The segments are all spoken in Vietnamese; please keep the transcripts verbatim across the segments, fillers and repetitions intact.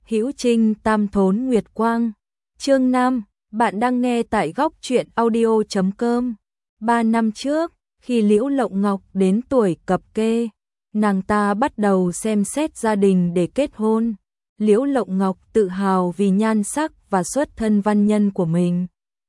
Hữu Trinh Tam Thốn Nguyệt Quang. Chương năm, bạn đang nghe tại góc truyện audio chấm com. Ba năm trước, khi Liễu Lộng Ngọc đến tuổi cập kê, nàng ta bắt đầu xem xét gia đình để kết hôn. Liễu Lộng Ngọc tự hào vì nhan sắc và xuất thân văn nhân của mình,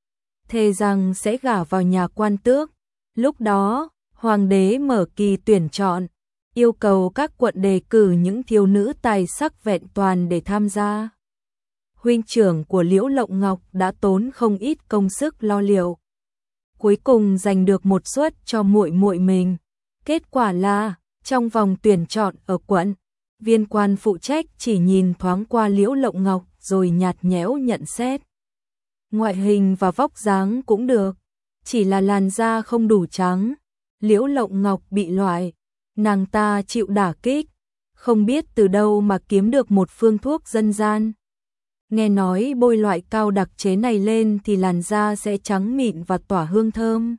thề rằng sẽ gả vào nhà quan tước. Lúc đó, hoàng đế mở kỳ tuyển chọn, yêu cầu các quận đề cử những thiếu nữ tài sắc vẹn toàn để tham gia. Huynh trưởng của Liễu Lộng Ngọc đã tốn không ít công sức lo liệu, cuối cùng giành được một suất cho muội muội mình. Kết quả là, trong vòng tuyển chọn ở quận, viên quan phụ trách chỉ nhìn thoáng qua Liễu Lộng Ngọc rồi nhạt nhẽo nhận xét. Ngoại hình và vóc dáng cũng được, chỉ là làn da không đủ trắng. Liễu Lộng Ngọc bị loại, nàng ta chịu đả kích, không biết từ đâu mà kiếm được một phương thuốc dân gian. Nghe nói bôi loại cao đặc chế này lên thì làn da sẽ trắng mịn và tỏa hương thơm.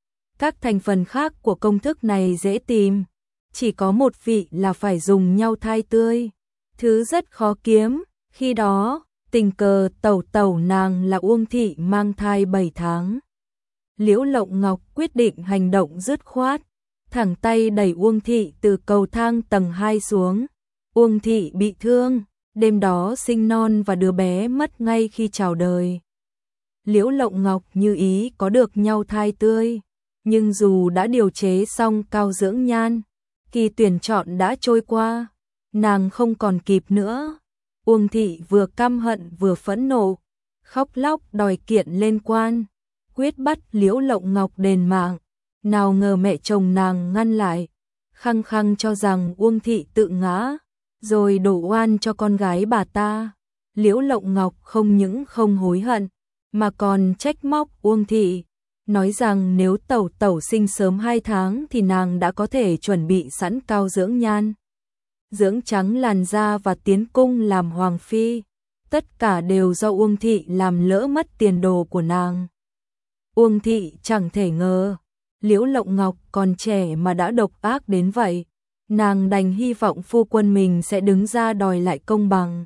Các thành phần khác của công thức này dễ tìm, chỉ có một vị là phải dùng nhau thai tươi, thứ rất khó kiếm. Khi đó, tình cờ tẩu tẩu nàng là Uông Thị mang thai bảy tháng. Liễu Lộng Ngọc quyết định hành động dứt khoát, thẳng tay đẩy Uông Thị từ cầu thang tầng hai xuống. Uông Thị bị thương, đêm đó sinh non và đứa bé mất ngay khi chào đời. Liễu Lộng Ngọc như ý có được nhau thai tươi, nhưng dù đã điều chế xong cao dưỡng nhan, kỳ tuyển chọn đã trôi qua, nàng không còn kịp nữa. Uông Thị vừa căm hận vừa phẫn nộ, khóc lóc đòi kiện lên quan, quyết bắt Liễu Lộng Ngọc đền mạng. Nào ngờ mẹ chồng nàng ngăn lại, khăng khăng cho rằng Uông Thị tự ngã, rồi đổ oan cho con gái bà ta. Liễu Lộng Ngọc không những không hối hận, mà còn trách móc Uông Thị, nói rằng nếu tẩu tẩu sinh sớm hai tháng thì nàng đã có thể chuẩn bị sẵn cao dưỡng nhan, dưỡng trắng làn da và tiến cung làm hoàng phi. Tất cả đều do Uông Thị làm lỡ mất tiền đồ của nàng. Uông Thị chẳng thể ngờ Liễu Lộng Ngọc còn trẻ mà đã độc ác đến vậy. Nàng đành hy vọng phu quân mình sẽ đứng ra đòi lại công bằng.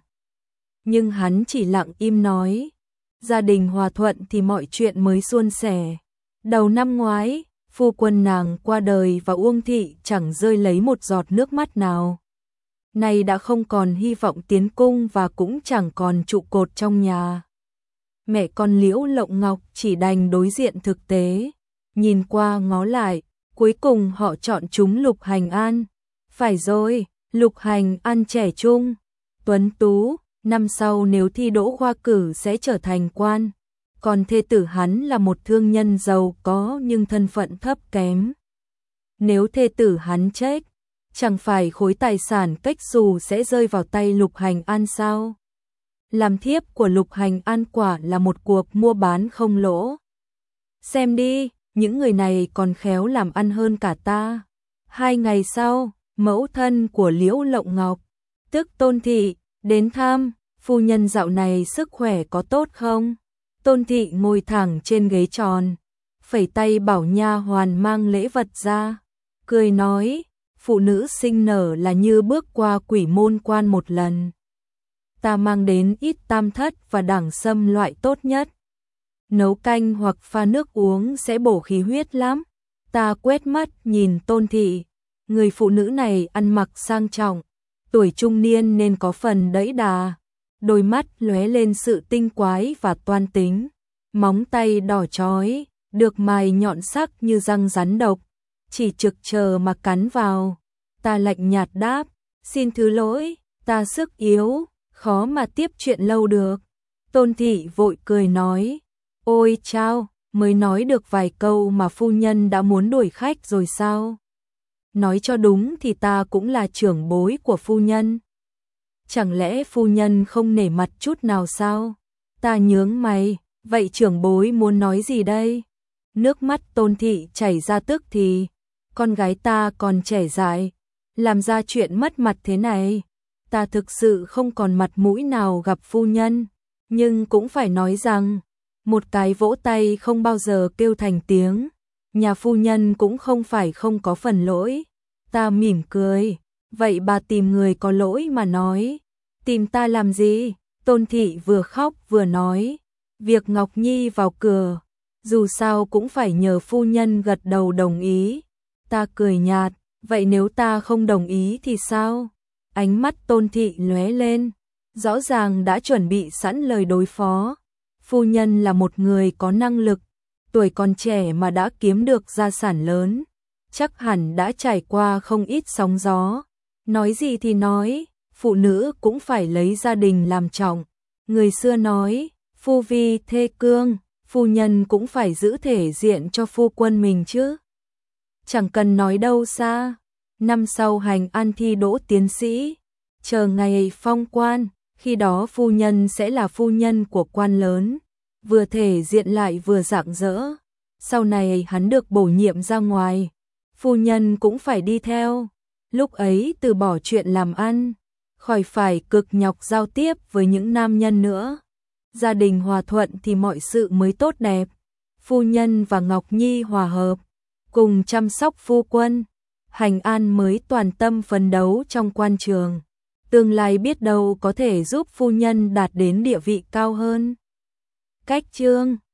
Nhưng hắn chỉ lặng im nói, gia đình hòa thuận thì mọi chuyện mới suôn sẻ. Đầu năm ngoái, phu quân nàng qua đời và Uông Thị chẳng rơi lấy một giọt nước mắt nào. Nay đã không còn hy vọng tiến cung và cũng chẳng còn trụ cột trong nhà. Mẹ con Liễu Lộng Ngọc chỉ đành đối diện thực tế, nhìn qua ngó lại, cuối cùng họ chọn chúng Lục Hành An. Phải rồi, Lục Hành An trẻ trung, tuấn tú, năm sau nếu thi đỗ khoa cử sẽ trở thành quan, còn thê tử hắn là một thương nhân giàu có nhưng thân phận thấp kém. Nếu thê tử hắn chết, chẳng phải khối tài sản cách xù sẽ rơi vào tay Lục Hành An sao? Làm thiếp của Lục Hành An quả là một cuộc mua bán không lỗ. Xem đi, những người này còn khéo làm ăn hơn cả ta. Hai ngày sau, mẫu thân của Liễu Lộng Ngọc, tức Tôn Thị, đến thăm. Phu nhân dạo này sức khỏe có tốt không? Tôn Thị ngồi thẳng trên ghế tròn, phẩy tay bảo nha hoàn mang lễ vật ra, cười nói, phụ nữ sinh nở là như bước qua quỷ môn quan một lần. Ta mang đến ít tam thất và đẳng sâm loại tốt nhất. Nấu canh hoặc pha nước uống sẽ bổ khí huyết lắm. Ta quét mắt nhìn Tôn Thị, người phụ nữ này ăn mặc sang trọng, tuổi trung niên nên có phần đẫy đà, đôi mắt lóe lên sự tinh quái và toan tính, móng tay đỏ chói, được mài nhọn sắc như răng rắn độc, chỉ trực chờ mà cắn vào. Ta lạnh nhạt đáp, xin thứ lỗi, ta sức yếu, khó mà tiếp chuyện lâu được. Tôn Thị vội cười nói, ôi chao, mới nói được vài câu mà phu nhân đã muốn đuổi khách rồi sao? Nói cho đúng thì ta cũng là trưởng bối của phu nhân. Chẳng lẽ phu nhân không nể mặt chút nào sao? Ta nhướng mày, vậy trưởng bối muốn nói gì đây? Nước mắt Tôn Thị chảy ra tức thì, con gái ta còn trẻ dại, làm ra chuyện mất mặt thế này. Ta thực sự không còn mặt mũi nào gặp phu nhân, nhưng cũng phải nói rằng, một cái vỗ tay không bao giờ kêu thành tiếng, nhà phu nhân cũng không phải không có phần lỗi. Ta mỉm cười, vậy bà tìm người có lỗi mà nói. Tìm ta làm gì? Tôn thị vừa khóc vừa nói. Việc Ngọc Nhi vào cửa, dù sao cũng phải nhờ phu nhân gật đầu đồng ý. Ta cười nhạt, vậy nếu ta không đồng ý thì sao? Ánh mắt Tôn thị lóe lên, rõ ràng đã chuẩn bị sẵn lời đối phó. Phu nhân là một người có năng lực, tuổi còn trẻ mà đã kiếm được gia sản lớn, chắc hẳn đã trải qua không ít sóng gió. Nói gì thì nói, phụ nữ cũng phải lấy gia đình làm trọng. Người xưa nói, phu vi thê cương, phu nhân cũng phải giữ thể diện cho phu quân mình chứ. Chẳng cần nói đâu xa, năm sau hành an thi đỗ tiến sĩ, chờ ngày phong quan, khi đó phu nhân sẽ là phu nhân của quan lớn, vừa thể diện lại vừa rạng rỡ. Sau này hắn được bổ nhiệm ra ngoài, phu nhân cũng phải đi theo. Lúc ấy từ bỏ chuyện làm ăn, khỏi phải cực nhọc giao tiếp với những nam nhân nữa. Gia đình hòa thuận thì mọi sự mới tốt đẹp. Phu nhân và Ngọc Nhi hòa hợp, cùng chăm sóc phu quân, Hành An mới toàn tâm phấn đấu trong quan trường. Tương lai biết đâu có thể giúp phu nhân đạt đến địa vị cao hơn. Cách chương